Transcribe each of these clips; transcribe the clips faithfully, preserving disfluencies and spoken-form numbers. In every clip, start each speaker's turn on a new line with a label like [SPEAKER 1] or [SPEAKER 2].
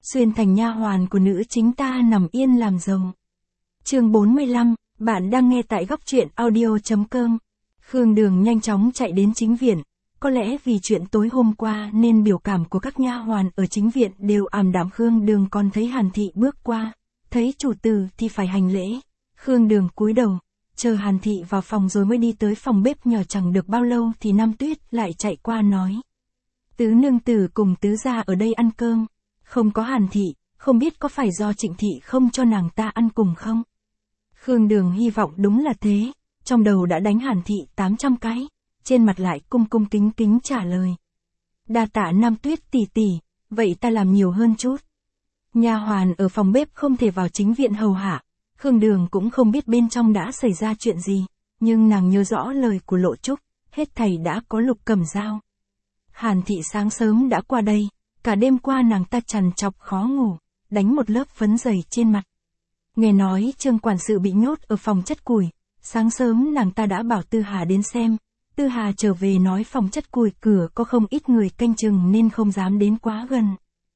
[SPEAKER 1] xuyên thành nha hoàn của nữ chính ta nằm yên làm rồng. Chương bốn mươi lăm, bạn đang nghe tại góc truyện audio chấm com. Khương Đường nhanh chóng chạy đến chính viện, có lẽ vì chuyện tối hôm qua nên biểu cảm của các nha hoàn ở chính viện đều ảm đạm. Khương Đường còn thấy Hàn Thị bước qua, thấy chủ tử thì phải hành lễ. Khương Đường cúi đầu, chờ Hàn Thị vào phòng rồi mới đi tới phòng bếp nhỏ. Chẳng được bao lâu thì Nam Tuyết lại chạy qua nói: Tứ nương tử cùng tứ gia ở đây ăn cơm, không có Hàn Thị, không biết có phải do Trịnh Thị không cho nàng ta ăn cùng không? Khương Đường hy vọng đúng là thế, trong đầu đã đánh Hàn Thị tám trăm cái, trên mặt lại cung cung kính kính trả lời: Đa tạ Nam Tuyết tỷ tỷ, vậy ta làm nhiều hơn chút. Nha hoàn ở phòng bếp không thể vào chính viện hầu hạ, Khương Đường cũng không biết bên trong đã xảy ra chuyện gì, nhưng nàng nhớ rõ lời của Lộ Trúc, hết thảy đã có Lục Cẩm Dao. Hàn Thị sáng sớm đã qua đây, cả đêm qua nàng ta trằn trọc khó ngủ, đánh một lớp phấn dày trên mặt. Nghe nói Trương quản sự bị nhốt ở phòng chất củi, sáng sớm nàng ta đã bảo Tư Hà đến xem, Tư Hà trở về nói phòng chất củi cửa có không ít người canh chừng nên không dám đến quá gần.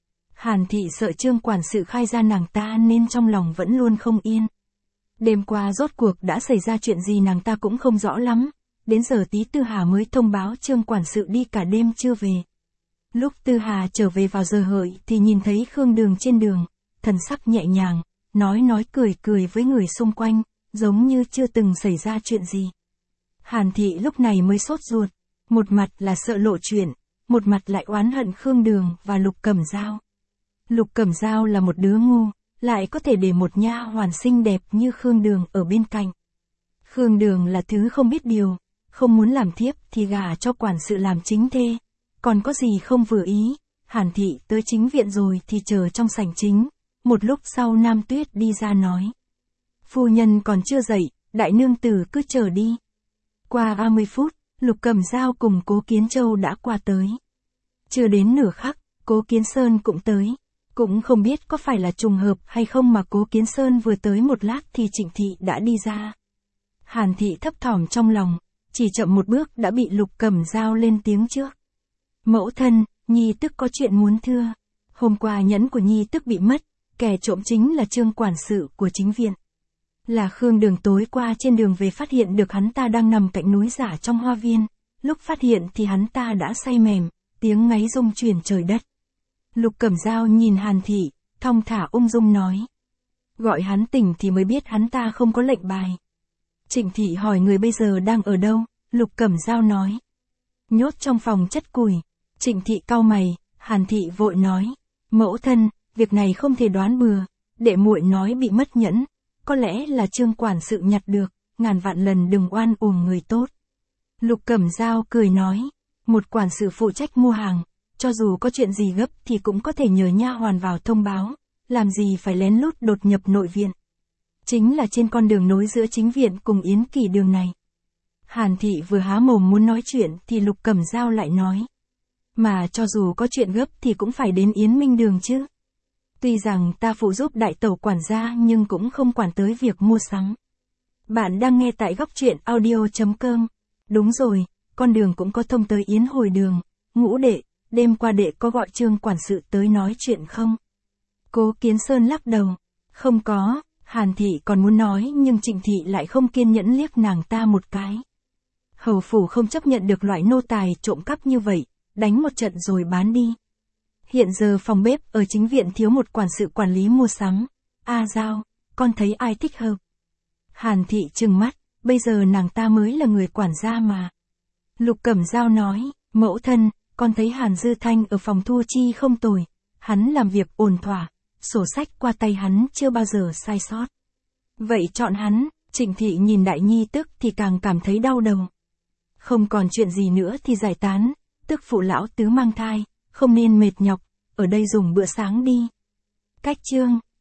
[SPEAKER 1] Hàn Thị sợ Trương quản sự khai ra nàng ta nên trong lòng vẫn luôn không yên. Đêm qua rốt cuộc đã xảy ra chuyện gì nàng ta cũng không rõ lắm, đến giờ tí Tư Hà mới thông báo Trương quản sự đi cả đêm chưa về. Lúc Tư Hà trở về vào giờ hợi thì nhìn thấy Khương Đường trên đường, thần sắc nhẹ nhàng, nói nói cười cười với người xung quanh, giống như chưa từng xảy ra chuyện gì. Hàn Thị lúc này mới sốt ruột, một mặt là sợ lộ chuyện, một mặt lại oán hận Khương Đường và Lục Cẩm Dao. Lục Cẩm Dao là một đứa ngu, lại có thể để một nha hoàn xinh đẹp như Khương Đường ở bên cạnh. Khương Đường là thứ không biết điều, không muốn làm thiếp thì gả cho quản sự làm chính thê, còn có gì không vừa ý. Hàn Thị tới chính viện rồi thì chờ trong sảnh chính, một lúc sau Nam Tuyết đi ra nói: Phu nhân còn chưa dậy, đại nương tử cứ chờ đi. Qua ba mươi phút, Lục Cẩm Dao cùng Cố Kiến Châu đã qua tới. Chưa đến nửa khắc, Cố Kiến Sơn cũng tới. Cũng không biết có phải là trùng hợp hay không mà Cố Kiến Sơn vừa tới một lát thì Trịnh Thị đã đi ra. Hàn Thị thấp thỏm trong lòng, chỉ chậm một bước đã bị Lục Cẩm Dao lên tiếng trước. Mẫu thân, Nhi tức có chuyện muốn thưa. Hôm qua nhẫn của Nhi tức bị mất, kẻ trộm chính là Trương quản sự của chính viện. Là Khương Đường tối qua trên đường về phát hiện được hắn ta đang nằm cạnh núi giả trong hoa viên. Lúc phát hiện thì hắn ta đã say mềm, tiếng ngáy rung chuyển trời đất. Lục Cẩm Dao nhìn Hàn Thị, thong thả ung dung nói: Gọi hắn tỉnh thì mới biết hắn ta không có lệnh bài. Trịnh Thị hỏi người bây giờ đang ở đâu, Lục Cẩm Dao nói: Nhốt trong phòng chất củi. Trịnh Thị cau mày, Hàn Thị vội nói: Mẫu thân, việc này không thể đoán bừa, đệ muội nói bị mất nhẫn, có lẽ là Trương quản sự nhặt được, ngàn vạn lần đừng oan uổng người tốt. Lục Cẩm Dao cười nói: Một quản sự phụ trách mua hàng, cho dù có chuyện gì gấp thì cũng có thể nhờ nha hoàn vào thông báo, làm gì phải lén lút đột nhập nội viện. Chính là trên con đường nối giữa chính viện cùng Yến Kỳ đường này. Hàn Thị vừa há mồm muốn nói chuyện thì Lục Cẩm Dao lại nói: Mà cho dù có chuyện gấp thì cũng phải đến Yến Minh đường chứ. Tuy rằng ta phụ giúp đại tẩu quản gia nhưng cũng không quản tới việc mua sắm. Bạn đang nghe tại góc truyện audio chấm com. Đúng rồi, con đường cũng có thông tới Yến Hồi đường. Ngũ đệ, đêm qua đệ có gọi Trương quản sự tới nói chuyện không? Cố Kiến Sơn lắc đầu: Không có. Hàn Thị còn muốn nói nhưng Trịnh Thị lại không kiên nhẫn liếc nàng ta một cái. Hầu phủ không chấp nhận được loại nô tài trộm cắp như vậy, đánh một trận rồi bán đi. Hiện giờ phòng bếp ở chính viện thiếu một quản sự quản lý mua sắm. A Dao, con thấy ai thích hợp? Hàn Thị trừng mắt, bây giờ nàng ta mới là người quản gia mà. Lục Cẩm Dao nói: Mẫu thân, con thấy Hàn Dư Thanh ở phòng thu chi không tồi, hắn làm việc ổn thỏa, sổ sách qua tay hắn chưa bao giờ sai sót. Vậy chọn hắn. Trịnh Thị nhìn đại nhi tức thì càng cảm thấy đau đầu. Không còn chuyện gì nữa thì giải tán, tức phụ lão tứ mang thai, không nên mệt nhọc, ở đây dùng bữa sáng đi. Cách chương